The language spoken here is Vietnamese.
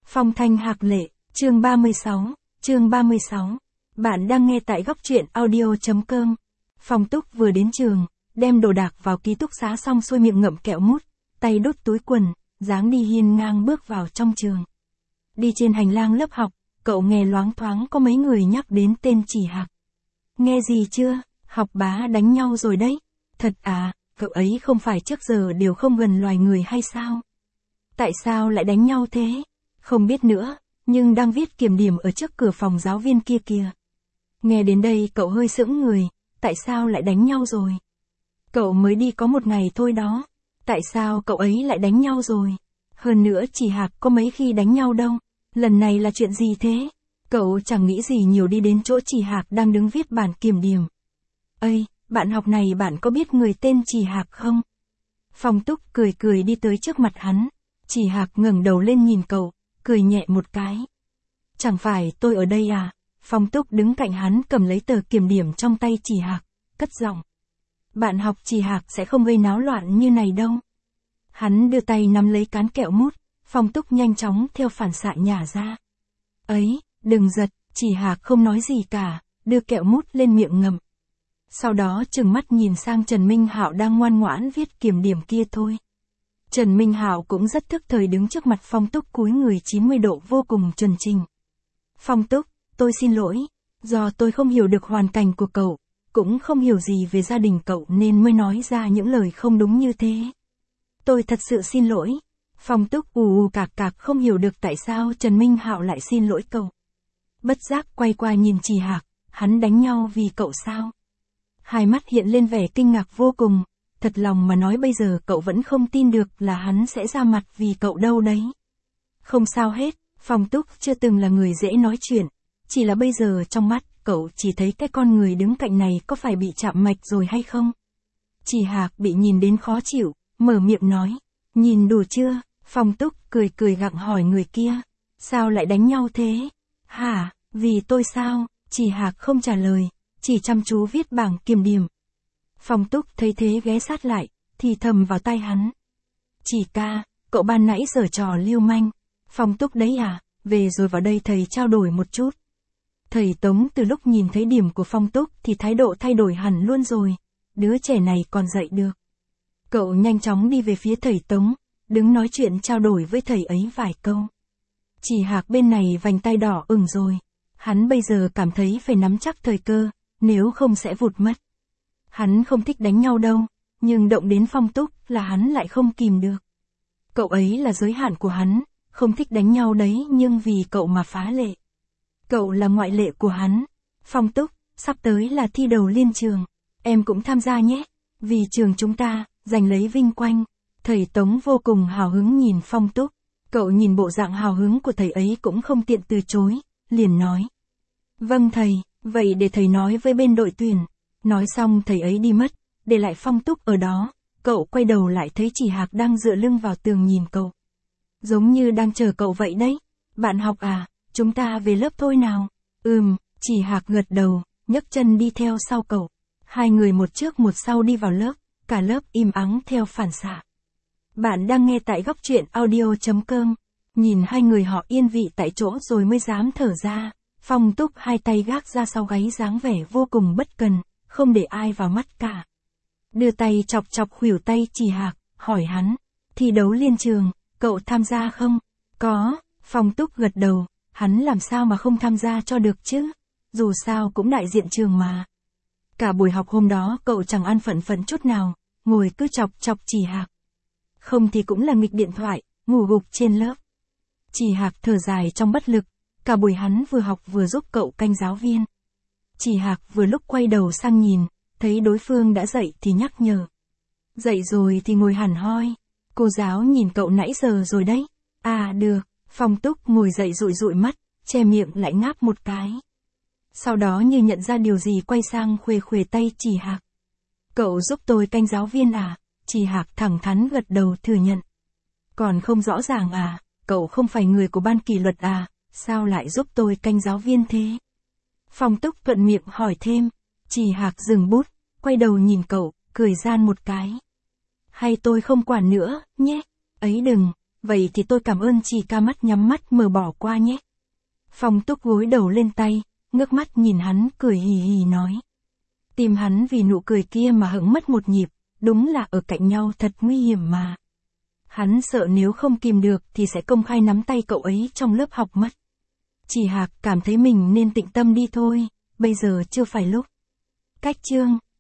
Phong Thanh Hạc Lệ, chương 36. Bạn đang nghe tại góc truyện audio.com. Phong Túc vừa đến trường, đem đồ đạc vào ký túc xá xong xuôi miệng ngậm kẹo mút, tay đút túi quần, dáng đi hiên ngang bước vào trong trường. Đi trên hành lang lớp học, cậu nghe loáng thoáng có mấy người nhắc đến tên Chỉ Hạc. Nghe gì chưa, học bá đánh nhau rồi đấy. Thật à, cậu ấy không phải trước giờ đều không gần loài người hay sao? Tại sao lại đánh nhau thế? Không biết nữa, nhưng đang viết kiểm điểm ở trước cửa phòng giáo viên kia kìa. Nghe đến đây cậu hơi sững người, tại sao lại đánh nhau rồi? Cậu mới đi có một ngày thôi đó, tại sao cậu ấy lại đánh nhau rồi? Hơn nữa Chỉ Hạc có mấy khi đánh nhau đâu, lần này là chuyện gì thế? Cậu chẳng nghĩ gì nhiều đi đến chỗ Chỉ Hạc đang đứng viết bản kiểm điểm. Ây, bạn học này bạn có biết người tên Chỉ Hạc không? Phong Túc cười đi tới trước mặt hắn. Chỉ Hạc ngẩng đầu lên nhìn cậu, cười nhẹ một cái. Chẳng phải tôi ở đây à? Phong Túc đứng cạnh hắn cầm lấy tờ kiểm điểm trong tay Chỉ Hạc, cất giọng. Bạn học Chỉ Hạc sẽ không gây náo loạn như này đâu. Hắn đưa tay nắm lấy cán kẹo mút, Phong Túc nhanh chóng theo phản xạ nhả ra. Ấy, đừng giật, Chỉ Hạc không nói gì cả, đưa kẹo mút lên miệng ngậm. Sau đó trừng mắt nhìn sang Trần Minh Hạo đang ngoan ngoãn viết kiểm điểm kia thôi. Trần Minh Hạo cũng rất thức thời đứng trước mặt Phong Túc cúi người 90 độ vô cùng chuẩn chỉnh. Phong Túc, tôi xin lỗi, do tôi không hiểu được hoàn cảnh của cậu, cũng không hiểu gì về gia đình cậu nên mới nói ra những lời không đúng như thế. Tôi thật sự xin lỗi. Phong Túc ù cạc không hiểu được tại sao Trần Minh Hạo lại xin lỗi cậu. Bất giác quay qua nhìn Chỉ Hạc, hắn đánh nhau vì cậu sao? Hai mắt hiện lên vẻ kinh ngạc vô cùng. Thật lòng mà nói bây giờ cậu vẫn không tin được là hắn sẽ ra mặt vì cậu đâu đấy. Không sao hết, Phong Túc chưa từng là người dễ nói chuyện. Chỉ là bây giờ trong mắt cậu chỉ thấy cái con người đứng cạnh này có phải bị chạm mạch rồi hay không? Chỉ Hạc bị nhìn đến khó chịu, mở miệng nói. Nhìn đủ chưa? Phong Túc cười gặng hỏi người kia. Sao lại đánh nhau thế? Hả, vì tôi sao? Chỉ Hạc không trả lời, chỉ chăm chú viết bảng kiểm điểm. Phong Túc thấy thế ghé sát lại, thì thầm vào tai hắn. Chỉ ca, cậu ban nãy giở trò lưu manh. Phong Túc đấy à, về rồi vào đây thầy trao đổi một chút. Thầy Tống từ lúc nhìn thấy điểm của Phong Túc thì thái độ thay đổi hẳn luôn rồi. Đứa trẻ này còn dạy được. Cậu nhanh chóng đi về phía thầy Tống, đứng nói chuyện trao đổi với thầy ấy vài câu. Chỉ Hạc bên này vành tay đỏ ửng rồi. Hắn bây giờ cảm thấy phải nắm chắc thời cơ, nếu không sẽ vụt mất. Hắn không thích đánh nhau đâu, nhưng động đến Phong Túc là hắn lại không kìm được. Cậu ấy là giới hạn của hắn, không thích đánh nhau đấy nhưng vì cậu mà phá lệ. Cậu là ngoại lệ của hắn. Phong Túc, sắp tới là thi đầu liên trường, em cũng tham gia nhé, vì trường chúng ta, giành lấy vinh quang. Thầy Tống vô cùng hào hứng nhìn Phong Túc, cậu nhìn bộ dạng hào hứng của thầy ấy cũng không tiện từ chối, liền nói. Vâng thầy, vậy để thầy nói với bên đội tuyển. Nói xong thầy ấy đi mất, để lại Phong Túc ở đó, cậu quay đầu lại thấy Chỉ Hạc đang dựa lưng vào tường nhìn cậu. Giống như đang chờ cậu vậy đấy. Bạn học à, chúng ta về lớp thôi nào. Chỉ Hạc gật đầu, nhấc chân đi theo sau cậu. Hai người một trước một sau đi vào lớp, cả lớp im ắng theo phản xạ. Bạn đang nghe tại góc truyện audio.com. Nhìn hai người họ yên vị tại chỗ rồi mới dám thở ra. Phong Túc hai tay gác ra sau gáy dáng vẻ vô cùng bất cần, không để ai vào mắt cả. Đưa tay chọc khuỷu tay Chỉ Hạc, hỏi hắn. Thi đấu liên trường, cậu tham gia không? Có, Phong Túc gật đầu, hắn làm sao mà không tham gia cho được chứ? Dù sao cũng đại diện trường mà. Cả buổi học hôm đó cậu chẳng ăn phận chút nào, ngồi cứ chọc Chỉ Hạc. Không thì cũng là nghịch điện thoại, ngủ gục trên lớp. Chỉ Hạc thở dài trong bất lực, cả buổi hắn vừa học vừa giúp cậu canh giáo viên. Chỉ Hạc vừa lúc quay đầu sang nhìn, thấy đối phương đã dậy thì nhắc nhở. Dậy rồi thì ngồi hẳn hoi. Cô giáo nhìn cậu nãy giờ rồi đấy. À được, Phong Túc ngồi dậy dụi mắt, che miệng lại ngáp một cái. Sau đó như nhận ra điều gì quay sang khuề tay Chỉ Hạc. Cậu giúp tôi canh giáo viên à? Chỉ Hạc thẳng thắn gật đầu thừa nhận. Còn không rõ ràng à, cậu không phải người của ban kỷ luật à, sao lại giúp tôi canh giáo viên thế? Phong Túc thuận miệng hỏi thêm. Chỉ Hạc dừng bút, quay đầu nhìn cậu, cười gian một cái. Hay tôi không quản nữa, nhé. Ấy đừng, vậy thì tôi cảm ơn chị. Ca mắt nhắm mắt mở bỏ qua nhé. Phong Túc gối đầu lên tay, ngước mắt nhìn hắn cười hì hì nói. Tim hắn vì nụ cười kia mà hững mất một nhịp, đúng là ở cạnh nhau thật nguy hiểm mà. Hắn sợ nếu không kìm được thì sẽ công khai nắm tay cậu ấy trong lớp học mất. Chỉ Hạc cảm thấy mình nên tĩnh tâm đi thôi, bây giờ chưa phải lúc. Cách chương